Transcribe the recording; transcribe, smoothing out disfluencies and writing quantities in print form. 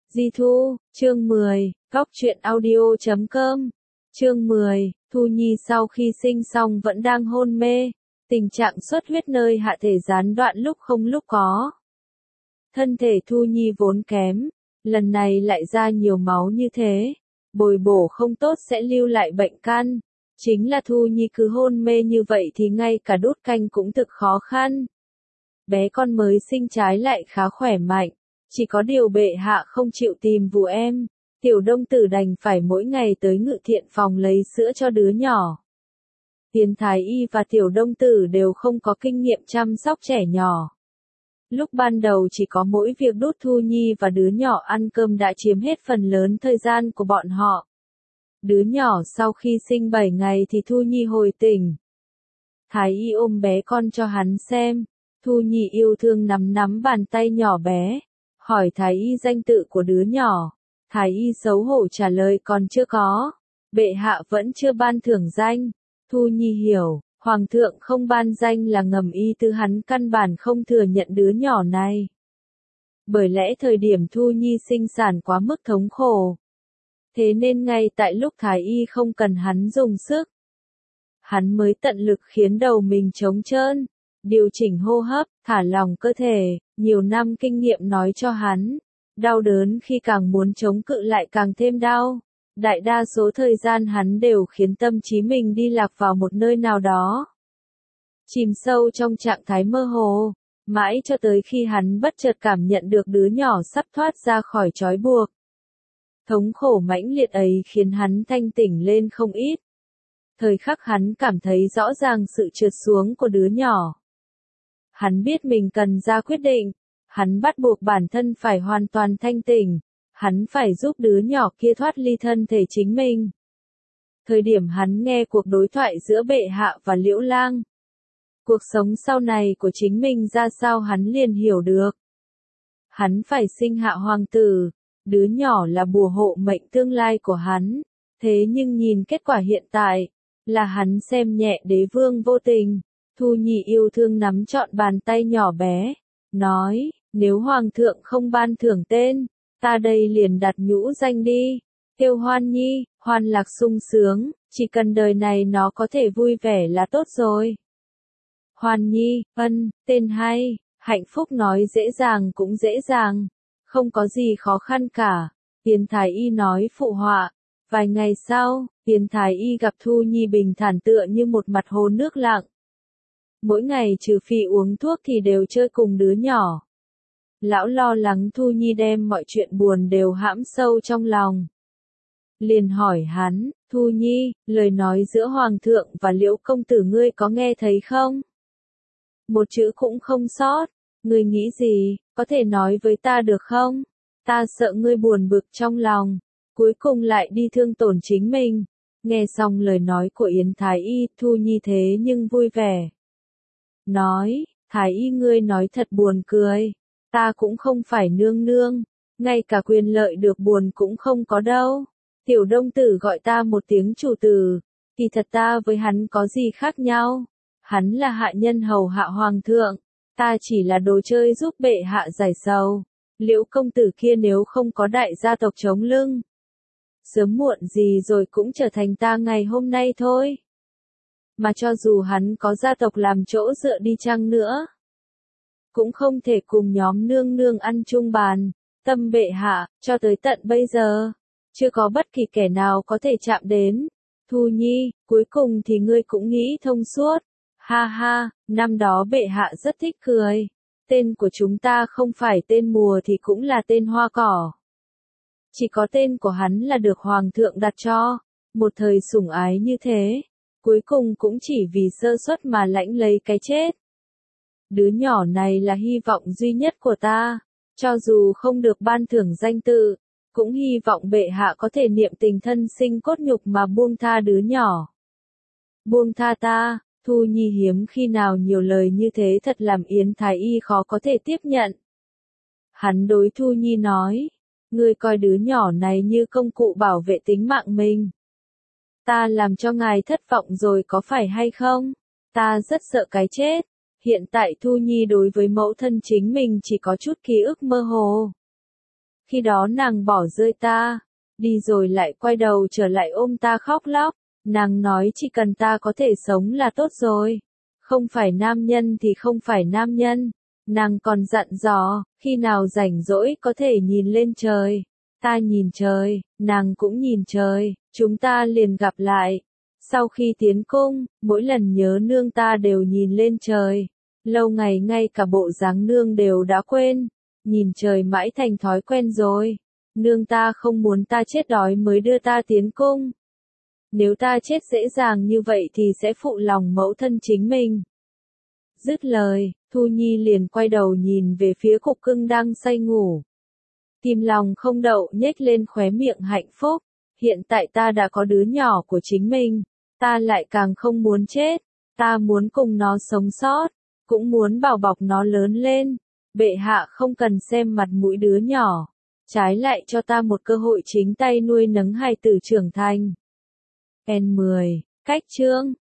Di Thu, chương 10, Góc truyện audio.com. Chương 10, Thu Nhi sau khi sinh xong vẫn đang hôn mê, tình trạng xuất huyết nơi hạ thể gián đoạn lúc không lúc có. Thân thể Thu Nhi vốn kém, lần này lại ra nhiều máu như thế, bồi bổ không tốt sẽ lưu lại bệnh căn. Chính là Thu Nhi cứ hôn mê như vậy thì ngay cả đút canh cũng thực khó khăn. Bé con mới sinh trái lại khá khỏe mạnh, chỉ có điều bệ hạ không chịu tìm vú em, tiểu đông tử đành phải mỗi ngày tới ngự thiện phòng lấy sữa cho đứa nhỏ. Tiến thái y và tiểu đông tử đều không có kinh nghiệm chăm sóc trẻ nhỏ. Lúc ban đầu chỉ có mỗi việc đút Thu Nhi và đứa nhỏ ăn cơm đã chiếm hết phần lớn thời gian của bọn họ. Đứa nhỏ sau khi sinh 7 ngày thì Thu Nhi hồi tỉnh. Thái y ôm bé con cho hắn xem, Thu Nhi yêu thương nắm nắm bàn tay nhỏ bé, hỏi thái y danh tự của đứa nhỏ. Thái y xấu hổ trả lời còn chưa có, bệ hạ vẫn chưa ban thưởng danh. Thu Nhi hiểu, hoàng thượng không ban danh là ngầm ý tứ hắn căn bản không thừa nhận đứa nhỏ này. Bởi lẽ thời điểm Thu Nhi sinh sản quá mức thống khổ. Thế nên ngay tại lúc thái y không cần hắn dùng sức, hắn mới tận lực khiến đầu mình trống trơn, điều chỉnh hô hấp, thả lỏng cơ thể. Nhiều năm kinh nghiệm nói cho hắn, đau đớn khi càng muốn chống cự lại càng thêm đau. Đại đa số thời gian hắn đều khiến tâm trí mình đi lạc vào một nơi nào đó, chìm sâu trong trạng thái mơ hồ, mãi cho tới khi hắn bất chợt cảm nhận được đứa nhỏ sắp thoát ra khỏi trói buộc. Thống khổ mãnh liệt ấy khiến hắn thanh tỉnh lên không ít. Thời khắc hắn cảm thấy rõ ràng sự trượt xuống của đứa nhỏ. Hắn biết mình cần ra quyết định, hắn bắt buộc bản thân phải hoàn toàn thanh tỉnh, hắn phải giúp đứa nhỏ kia thoát ly thân thể chính mình. Thời điểm hắn nghe cuộc đối thoại giữa bệ hạ và Liễu Lang, cuộc sống sau này của chính mình ra sao hắn liền hiểu được. Hắn phải sinh hạ hoàng tử, đứa nhỏ là bùa hộ mệnh tương lai của hắn, thế nhưng nhìn kết quả hiện tại, là hắn xem nhẹ đế vương vô tình. Thu Nhi yêu thương nắm trọn bàn tay nhỏ bé, nói, nếu hoàng thượng không ban thưởng tên, ta đây liền đặt nhũ danh đi, kêu Hoan Nhi, hoan lạc sung sướng, chỉ cần đời này nó có thể vui vẻ là tốt rồi. Hoan Nhi, tên hay, hạnh phúc nói dễ dàng cũng dễ dàng, không có gì khó khăn cả. Tiến thái y nói phụ họa. Vài ngày sau, Tiến thái y gặp Thu Nhi bình thản tựa như một mặt hồ nước lặng. Mỗi ngày trừ phi uống thuốc thì đều chơi cùng đứa nhỏ. Lão lo lắng Thu Nhi đem mọi chuyện buồn đều hãm sâu trong lòng. Liền hỏi hắn, Thu Nhi, lời nói giữa hoàng thượng và Liễu công tử ngươi có nghe thấy không? Một chữ cũng không sót, ngươi nghĩ gì, có thể nói với ta được không? Ta sợ ngươi buồn bực trong lòng, cuối cùng lại đi thương tổn chính mình. Nghe xong lời nói của Yến Thái Y, Thu Nhi thế nhưng vui vẻ. Nói, Thái Y ngươi nói thật buồn cười, ta cũng không phải nương nương, ngay cả quyền lợi được buồn cũng không có đâu. Tiểu đông tử gọi ta một tiếng chủ tử, thì thật ta với hắn có gì khác nhau, hắn là hạ nhân hầu hạ hoàng thượng, ta chỉ là đồ chơi giúp bệ hạ giải sầu. Liễu công tử kia nếu không có đại gia tộc chống lưng, sớm muộn gì rồi cũng trở thành ta ngày hôm nay thôi. Mà cho dù hắn có gia tộc làm chỗ dựa đi chăng nữa, cũng không thể cùng nhóm nương nương ăn chung bàn. Tâm bệ hạ, cho tới tận bây giờ, chưa có bất kỳ kẻ nào có thể chạm đến. Thu Nhi, cuối cùng thì ngươi cũng nghĩ thông suốt. Ha ha, năm đó bệ hạ rất thích cười. Tên của chúng ta không phải tên mùa thì cũng là tên hoa cỏ. Chỉ có tên của hắn là được hoàng thượng đặt cho. Một thời sủng ái như thế, cuối cùng cũng chỉ vì sơ suất mà lãnh lấy cái chết. Đứa nhỏ này là hy vọng duy nhất của ta, cho dù không được ban thưởng danh tự, cũng hy vọng bệ hạ có thể niệm tình thân sinh cốt nhục mà buông tha đứa nhỏ. Buông tha ta. Thu Nhi hiếm khi nào nhiều lời như thế thật làm Yến Thái Y khó có thể tiếp nhận. Hắn đối Thu Nhi nói, ngươi coi đứa nhỏ này như công cụ bảo vệ tính mạng mình. Ta làm cho ngài thất vọng rồi có phải hay không? Ta rất sợ cái chết. Hiện tại Thu Nhi đối với mẫu thân chính mình chỉ có chút ký ức mơ hồ. Khi đó nàng bỏ rơi ta, đi rồi lại quay đầu trở lại ôm ta khóc lóc. Nàng nói chỉ cần ta có thể sống là tốt rồi. Không phải nam nhân thì không phải nam nhân. Nàng còn dặn dò, khi nào rảnh rỗi có thể nhìn lên trời. Ta nhìn trời, nàng cũng nhìn trời, chúng ta liền gặp lại. Sau khi tiến cung, mỗi lần nhớ nương ta đều nhìn lên trời. Lâu ngày ngay cả bộ dáng nương đều đã quên. Nhìn trời mãi thành thói quen rồi. Nương ta không muốn ta chết đói mới đưa ta tiến cung. Nếu ta chết dễ dàng như vậy thì sẽ phụ lòng mẫu thân chính mình. Dứt lời, Thu Nhi liền quay đầu nhìn về phía Cục Cưng đang say ngủ. Kim lòng không đậu nhếch lên khóe miệng hạnh phúc. Hiện tại ta đã có đứa nhỏ của chính mình. Ta lại càng không muốn chết. Ta muốn cùng nó sống sót. Cũng muốn bảo bọc nó lớn lên. Bệ hạ không cần xem mặt mũi đứa nhỏ. Trái lại cho ta một cơ hội chính tay nuôi nấng hài tử trưởng thành. N10. Cách chương